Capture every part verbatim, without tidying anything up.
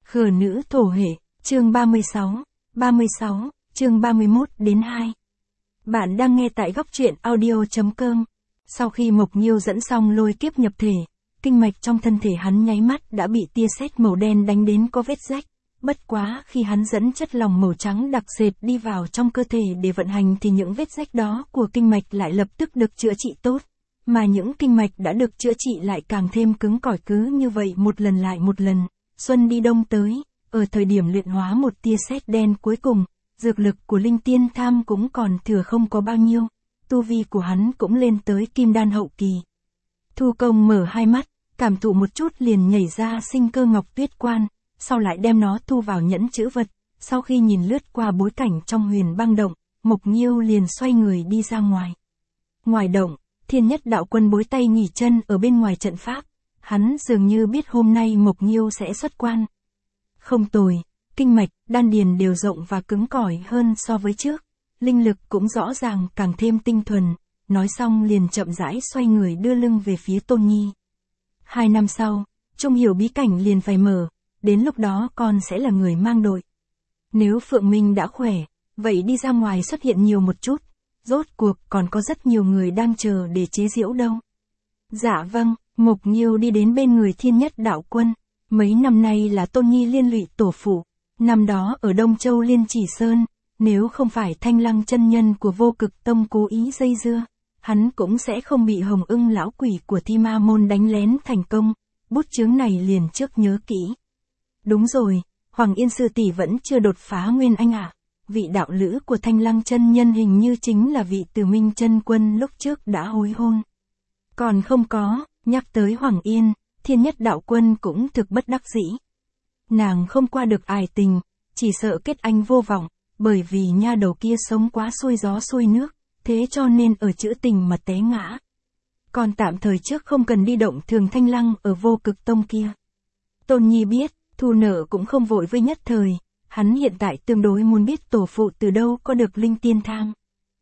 Khờ nữ thổ hệ, chương ba mươi sáu, ba mươi sáu, chương ba mươi mốt đến hai. Bạn đang nghe tại góc truyện audio.com. Sau khi Mộc Nhiêu dẫn xong lôi kiếp nhập thể, kinh mạch trong thân thể hắn nháy mắt đã bị tia sét màu đen đánh đến có vết rách. Bất quá khi hắn dẫn chất lỏng màu trắng đặc sệt đi vào trong cơ thể để vận hành thì những vết rách đó của kinh mạch lại lập tức được chữa trị tốt. Mà những kinh mạch đã được chữa trị lại càng thêm cứng cỏi, cứ như vậy một lần lại một lần. Xuân đi đông tới, ở thời điểm luyện hóa một tia sét đen cuối cùng, dược lực của Linh Tiên Tham cũng còn thừa không có bao nhiêu, tu vi của hắn cũng lên tới kim đan hậu kỳ. Thu Công mở hai mắt, cảm thụ một chút liền nhảy ra sinh cơ ngọc tuyết quan, sau lại đem nó thu vào nhẫn chữ vật, sau khi nhìn lướt qua bối cảnh trong huyền băng động, Mộc Nhiêu liền xoay người đi ra ngoài. Ngoài động, Thiên Nhất Đạo Quân bối tay nghỉ chân ở bên ngoài trận pháp. Hắn dường như biết hôm nay Mộc Nhiêu sẽ xuất quan. Không tồi, kinh mạch, đan điền đều rộng và cứng cỏi hơn so với trước. Linh lực cũng rõ ràng càng thêm tinh thuần. Nói xong liền chậm rãi xoay người đưa lưng về phía Tôn Nhi. Hai năm sau, Trung Hiểu bí cảnh liền phải mở. Đến lúc đó con sẽ là người mang đội. Nếu Phượng Minh đã khỏe, vậy đi ra ngoài xuất hiện nhiều một chút. Rốt cuộc còn có rất nhiều người đang chờ để chế giễu đâu. Dạ vâng. Mộc Nhiêu đi đến bên người Thiên Nhất Đạo Quân. Mấy năm nay là Tôn Nhi liên lụy tổ phụ. Năm đó ở Đông Châu Liên Chỉ Sơn, nếu không phải Thanh Lăng chân nhân của Vô Cực Tông cố ý dây dưa, hắn cũng sẽ không bị Hồng Ưng lão quỷ của Thi Ma môn đánh lén thành công. Bút chướng này liền trước nhớ kỹ. Đúng rồi, Hoàng Yên sư tỷ vẫn chưa đột phá nguyên anh à? Vị đạo lữ của Thanh Lăng chân nhân hình như chính là vị Từ Minh chân quân lúc trước đã hối hôn. Còn không có. Nhắc tới Hoàng Yên, Thiên Nhất Đạo Quân cũng thực bất đắc dĩ. Nàng không qua được ải tình, chỉ sợ kết anh vô vọng, bởi vì nha đầu kia sống quá xuôi gió xuôi nước, thế cho nên ở chữ tình mà té ngã. Còn tạm thời trước không cần đi động Thường Thanh Lăng ở Vô Cực Tông kia. Tôn Nhi biết, thu nợ cũng không vội với nhất thời, hắn hiện tại tương đối muốn biết tổ phụ từ đâu có được Linh Tiên Tham.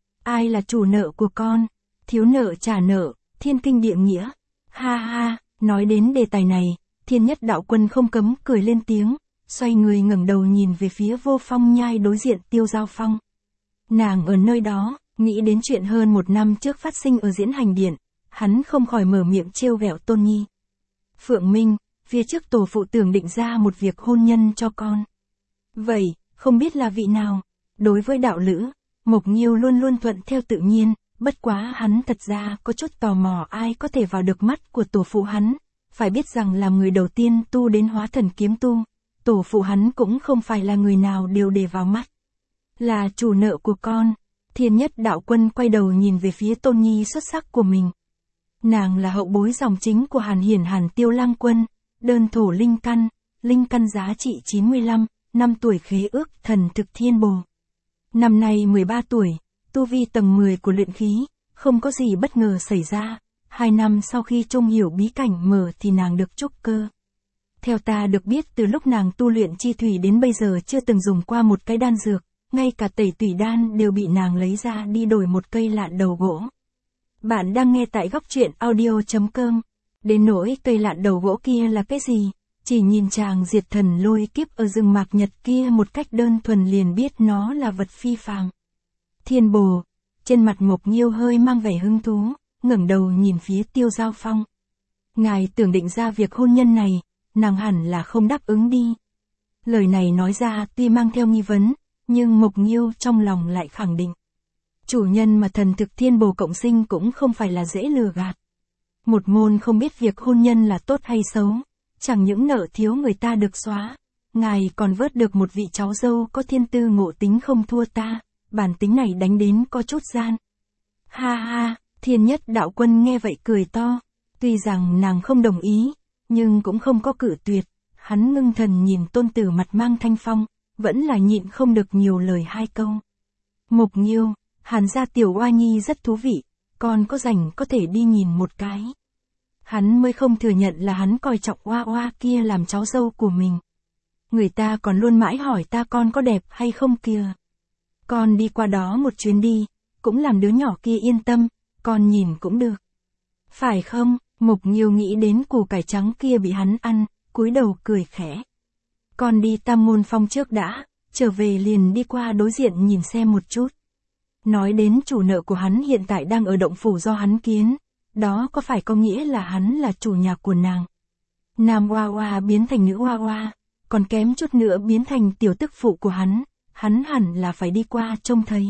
Ai là chủ nợ của con? Thiếu nợ trả nợ, thiên kinh địa nghĩa. Ha ha, nói đến đề tài này, Thiên Nhất Đạo Quân không cấm cười lên tiếng, xoay người ngẩng đầu nhìn về phía Vô Phong Nhai đối diện Tiêu Giao Phong. Nàng ở nơi đó, nghĩ đến chuyện hơn một năm trước phát sinh ở Diễn Hành Điện, hắn không khỏi mở miệng trêu ghẹo Tôn Nhi. Phượng Minh, phía trước tổ phụ tưởng định ra một việc hôn nhân cho con. Vậy, không biết là vị nào? Đối với đạo lữ, Mộc Nhiêu luôn luôn thuận theo tự nhiên. Bất quá hắn thật ra có chút tò mò ai có thể vào được mắt của tổ phụ hắn. Phải biết rằng làm người đầu tiên tu đến hóa thần kiếm tu, tổ phụ hắn cũng không phải là người nào đều để vào mắt. Là chủ nợ của con. Thiên Nhất Đạo Quân quay đầu nhìn về phía Tôn Nhi xuất sắc của mình. Nàng là hậu bối dòng chính của Hàn Hiển Hàn Tiêu Lang Quân, đơn thổ linh căn, linh căn giá trị chín mươi lăm, năm tuổi khế ước thần thực thiên bồ. Năm nay mười ba tuổi. Tu vi tầng mười của luyện khí, không có gì bất ngờ xảy ra. Hai năm sau khi Trung Hiểu bí cảnh mở thì nàng được trúc cơ. Theo ta được biết từ lúc nàng tu luyện chi thủy đến bây giờ chưa từng dùng qua một cái đan dược, ngay cả tẩy tủy đan đều bị nàng lấy ra đi đổi một cây lạn đầu gỗ. Bạn đang nghe tại góc truyện audio.com. Đến nỗi cây lạn đầu gỗ kia là cái gì? Chỉ nhìn chàng diệt thần lôi kiếp ở rừng Mạc Nhật kia một cách đơn thuần liền biết nó là vật phi phàm. Thiên bồ, trên mặt Mộc Nhiêu hơi mang vẻ hứng thú, ngẩng đầu nhìn phía Tiêu Giao Phong. Ngài tưởng định ra việc hôn nhân này, nàng hẳn là không đáp ứng đi. Lời này nói ra tuy mang theo nghi vấn, nhưng Mộc Nhiêu trong lòng lại khẳng định. Chủ nhân mà thần thực thiên bồ cộng sinh cũng không phải là dễ lừa gạt. Một môn không biết việc hôn nhân là tốt hay xấu, chẳng những nợ thiếu người ta được xóa, ngài còn vớt được một vị cháu dâu có thiên tư ngộ tính không thua ta. Bản tính này đánh đến có chút gian. Ha ha, Thiên Nhất Đạo Quân nghe vậy cười to. Tuy rằng nàng không đồng ý, nhưng cũng không có cự tuyệt. Hắn ngưng thần nhìn tôn tử mặt mang thanh phong, vẫn là nhịn không được nhiều lời hai câu. Mộc Nhiêu, Hàn gia tiểu oa nhi rất thú vị, con có rảnh có thể đi nhìn một cái. Hắn mới không thừa nhận là hắn coi trọng oa oa kia làm cháu dâu của mình. Người ta còn luôn mãi hỏi ta con có đẹp hay không kìa. Con đi qua đó một chuyến đi, cũng làm đứa nhỏ kia yên tâm, con nhìn cũng được. Phải không? Mộc Nhiêu nghĩ đến củ cải trắng kia bị hắn ăn, cúi đầu cười khẽ. Con đi Tam Môn Phong trước đã, trở về liền đi qua đối diện nhìn xem một chút. Nói đến chủ nợ của hắn hiện tại đang ở động phủ do hắn kiến, đó có phải có nghĩa là hắn là chủ nhà của nàng. Nam Hoa Hoa biến thành nữ Hoa Hoa, còn kém chút nữa biến thành tiểu tức phụ của hắn, hắn hẳn là phải đi qua trông thấy.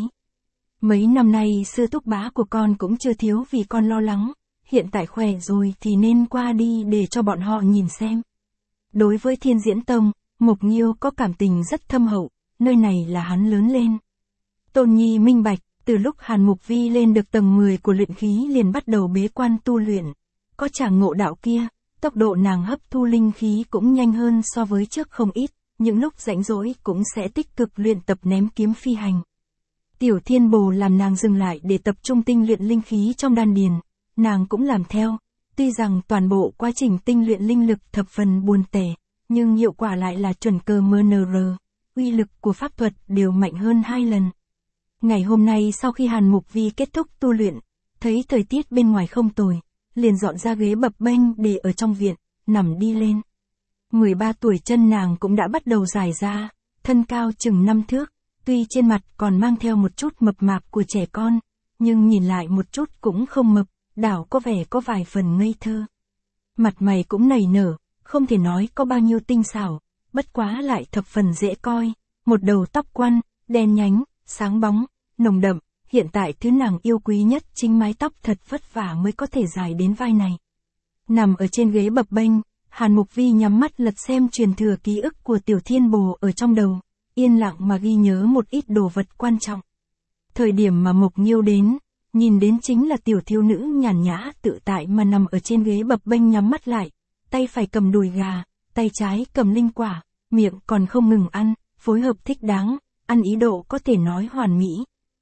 Mấy năm nay sư túc bá của con cũng chưa thiếu vì con lo lắng, hiện tại khỏe rồi thì nên qua đi để cho bọn họ nhìn xem. Đối với Thiên Diễn Tông, Mộc Nghiêu có cảm tình rất thâm hậu, nơi này là hắn lớn lên. Tôn Nhi minh bạch, từ lúc Hàn Mục Vi lên được tầng mười của luyện khí liền bắt đầu bế quan tu luyện. Có chàng ngộ đạo kia, tốc độ nàng hấp thu linh khí cũng nhanh hơn so với trước không ít, những lúc rảnh rỗi cũng sẽ tích cực luyện tập ném kiếm phi hành. Tiểu Thiên Bồ làm nàng dừng lại để tập trung tinh luyện linh khí trong đan điền, nàng cũng làm theo, tuy rằng toàn bộ quá trình tinh luyện linh lực thập phần buồn tẻ, nhưng hiệu quả lại là chuẩn cơ mờ nờ rờ, uy lực của pháp thuật đều mạnh hơn hai lần. Ngày hôm nay sau khi Hàn Mục Vi kết thúc tu luyện, thấy thời tiết bên ngoài không tồi, liền dọn ra ghế bập bênh để ở trong viện, nằm đi lên. mười ba tuổi chân nàng cũng đã bắt đầu dài ra, thân cao chừng năm thước, tuy trên mặt còn mang theo một chút mập mạp của trẻ con, nhưng nhìn lại một chút cũng không mập, đảo có vẻ có vài phần ngây thơ. Mặt mày cũng nảy nở, không thể nói có bao nhiêu tinh xảo, bất quá lại thập phần dễ coi, một đầu tóc quăn, đen nhánh, sáng bóng, nồng đậm, hiện tại thứ nàng yêu quý nhất chính mái tóc thật vất vả mới có thể dài đến vai này. Nằm ở trên ghế bập bênh, Hàn Mục Vi nhắm mắt lật xem truyền thừa ký ức của Tiểu Thiên Bồ ở trong đầu, yên lặng mà ghi nhớ một ít đồ vật quan trọng. Thời điểm mà Mộc Nghiêu đến, nhìn đến chính là tiểu thiếu nữ nhàn nhã tự tại mà nằm ở trên ghế bập bênh nhắm mắt lại, tay phải cầm đùi gà, tay trái cầm linh quả, miệng còn không ngừng ăn, phối hợp thích đáng, ăn ý độ có thể nói hoàn mỹ.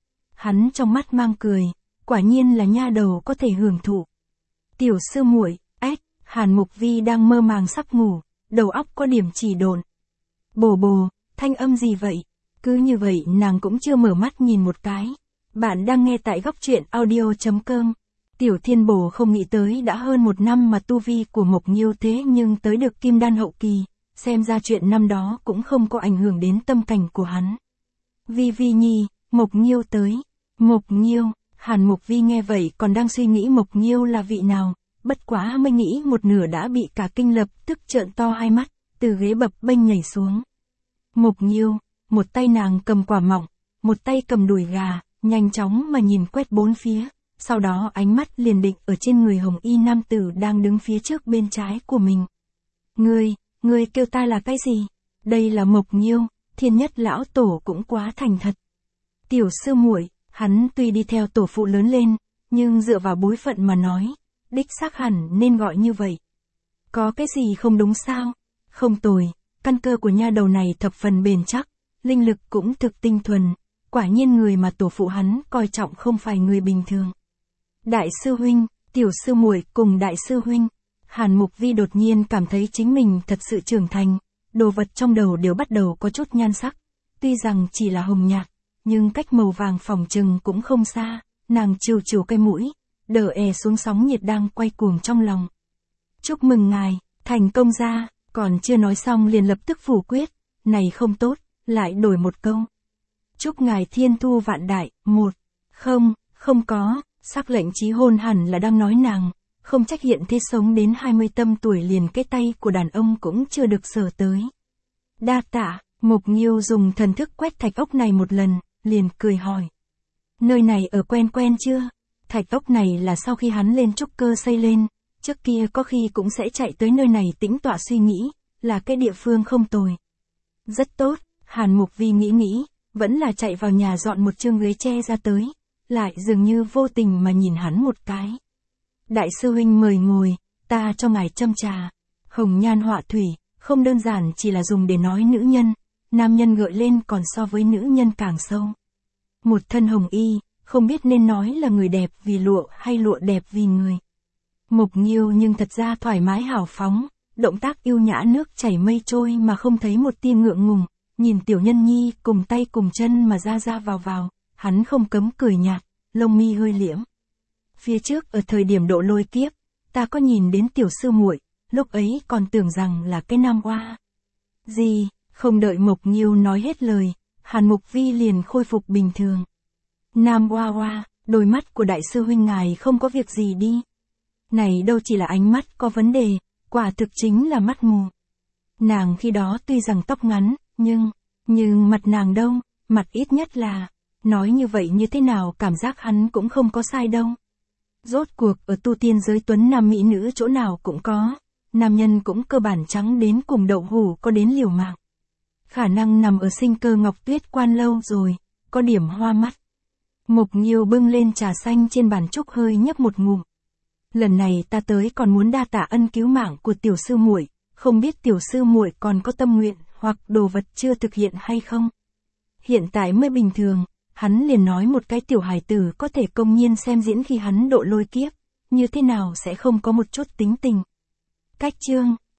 Hắn trong mắt mang cười, quả nhiên là nha đầu có thể hưởng thụ. Tiểu sư muội, ếch, Hàn Mục Vi đang mơ màng sắp ngủ, đầu óc có điểm chỉ độn. Bồ bồ, thanh âm gì vậy? Cứ như vậy nàng cũng chưa mở mắt nhìn một cái. Bạn đang nghe tại góc truyện audio chấm com. Tiểu Thiên Bồ không nghĩ tới đã hơn một năm mà tu vi của Mộc Nghiêu thế nhưng tới được kim đan hậu kỳ, xem ra chuyện năm đó cũng không có ảnh hưởng đến tâm cảnh của hắn. Vi Vi nhi, Mộc Nghiêu tới. Mộc Nghiêu, Hàn Mục Vi nghe vậy còn đang suy nghĩ Mộc Nghiêu là vị nào, bất quá mới nghĩ một nửa đã bị cả kinh lập tức trợn to hai mắt, từ ghế bập bênh nhảy xuống. Mộc Nghiêu, một tay nàng cầm quả mọng, một tay cầm đùi gà, nhanh chóng mà nhìn quét bốn phía, sau đó ánh mắt liền định ở trên người hồng y nam tử đang đứng phía trước bên trái của mình. Ngươi, ngươi kêu ta là cái gì? Đây là Mộc Nghiêu, Thiên Nhất lão tổ cũng quá thành thật. Tiểu sư muội, hắn tuy đi theo tổ phụ lớn lên, nhưng dựa vào bối phận mà nói, đích xác hẳn nên gọi như vậy. Có cái gì không đúng sao? Không tồi, căn cơ của nha đầu này thập phần bền chắc, linh lực cũng thực tinh thuần, quả nhiên người mà tổ phụ hắn coi trọng không phải người bình thường. Đại sư huynh, tiểu sư muội cùng đại sư huynh, Hàn Mục Vi đột nhiên cảm thấy chính mình thật sự trưởng thành, đồ vật trong đầu đều bắt đầu có chút nhan sắc, tuy rằng chỉ là hồng nhạt, nhưng cách màu vàng phỏng chừng cũng không xa, nàng chiều chiều cái mũi, đờ è xuống sóng nhiệt đang quay cuồng trong lòng. Chúc mừng ngài, thành công ra, còn chưa nói xong liền lập tức phủ quyết, này không tốt, lại đổi một câu. Chúc ngài thiên thu vạn đại, một, không, không có, sắc lệnh chí hôn hẳn là đang nói nàng, không trách hiện thế sống đến hai mươi tăm tuổi liền cái tay của đàn ông cũng chưa được sờ tới. Đa tạ, Mộc Nghiêu dùng thần thức quét thạch ốc này một lần, liền cười hỏi. Nơi này ở quen quen chưa? Thạch ốc này là sau khi hắn lên trúc cơ xây lên, trước kia có khi cũng sẽ chạy tới nơi này tĩnh tọa suy nghĩ, là cái địa phương không tồi. Rất tốt, Hàn Mục Vi nghĩ nghĩ, vẫn là chạy vào nhà dọn một chương ghế tre ra tới, lại dường như vô tình mà nhìn hắn một cái. Đại sư huynh mời ngồi, ta cho ngài châm trà. Hồng nhan họa thủy, không đơn giản chỉ là dùng để nói nữ nhân, nam nhân gợi lên còn so với nữ nhân càng sâu. Một thân hồng y, không biết nên nói là người đẹp vì lụa hay lụa đẹp vì người. Mộc Nghiêu nhưng thật ra thoải mái hào phóng, động tác yêu nhã nước chảy mây trôi mà không thấy một tia ngượng ngùng, nhìn tiểu nhân nhi cùng tay cùng chân mà ra ra vào vào, hắn không cấm cười nhạt, lông mi hơi liễm. Phía trước ở thời điểm độ lôi kiếp, ta có nhìn đến tiểu sư muội, lúc ấy còn tưởng rằng là cái nam oa. Gì, Không đợi Mộc Nghiêu nói hết lời, Hàn Mục Vi liền khôi phục bình thường. Nam Hoa Hoa, đôi mắt của đại sư huynh ngài không có việc gì đi. Này đâu chỉ là ánh mắt có vấn đề, quả thực chính là mắt mù. Nàng khi đó tuy rằng tóc ngắn, nhưng, nhưng mặt nàng đâu, mặt ít nhất là, nói như vậy như thế nào cảm giác hắn cũng không có sai đâu. Rốt cuộc ở tu tiên giới tuấn nam mỹ nữ chỗ nào cũng có, nam nhân cũng cơ bản trắng đến cùng đậu hủ có đến liều mạng. Khả năng nằm ở Sinh Cơ Ngọc Tuyết quan lâu rồi, có điểm hoa mắt. Mộc Nghiêu bưng lên trà xanh trên bàn trúc hơi nhấp một ngụm. Lần này ta tới còn muốn đa tạ ân cứu mạng của tiểu sư muội, không biết tiểu sư muội còn có tâm nguyện hoặc đồ vật chưa thực hiện hay không. Hiện tại mới bình thường, hắn liền nói một cái tiểu hài tử có thể công nhiên xem diễn khi hắn độ lôi kiếp, như thế nào sẽ không có một chút tính tình. Cách chương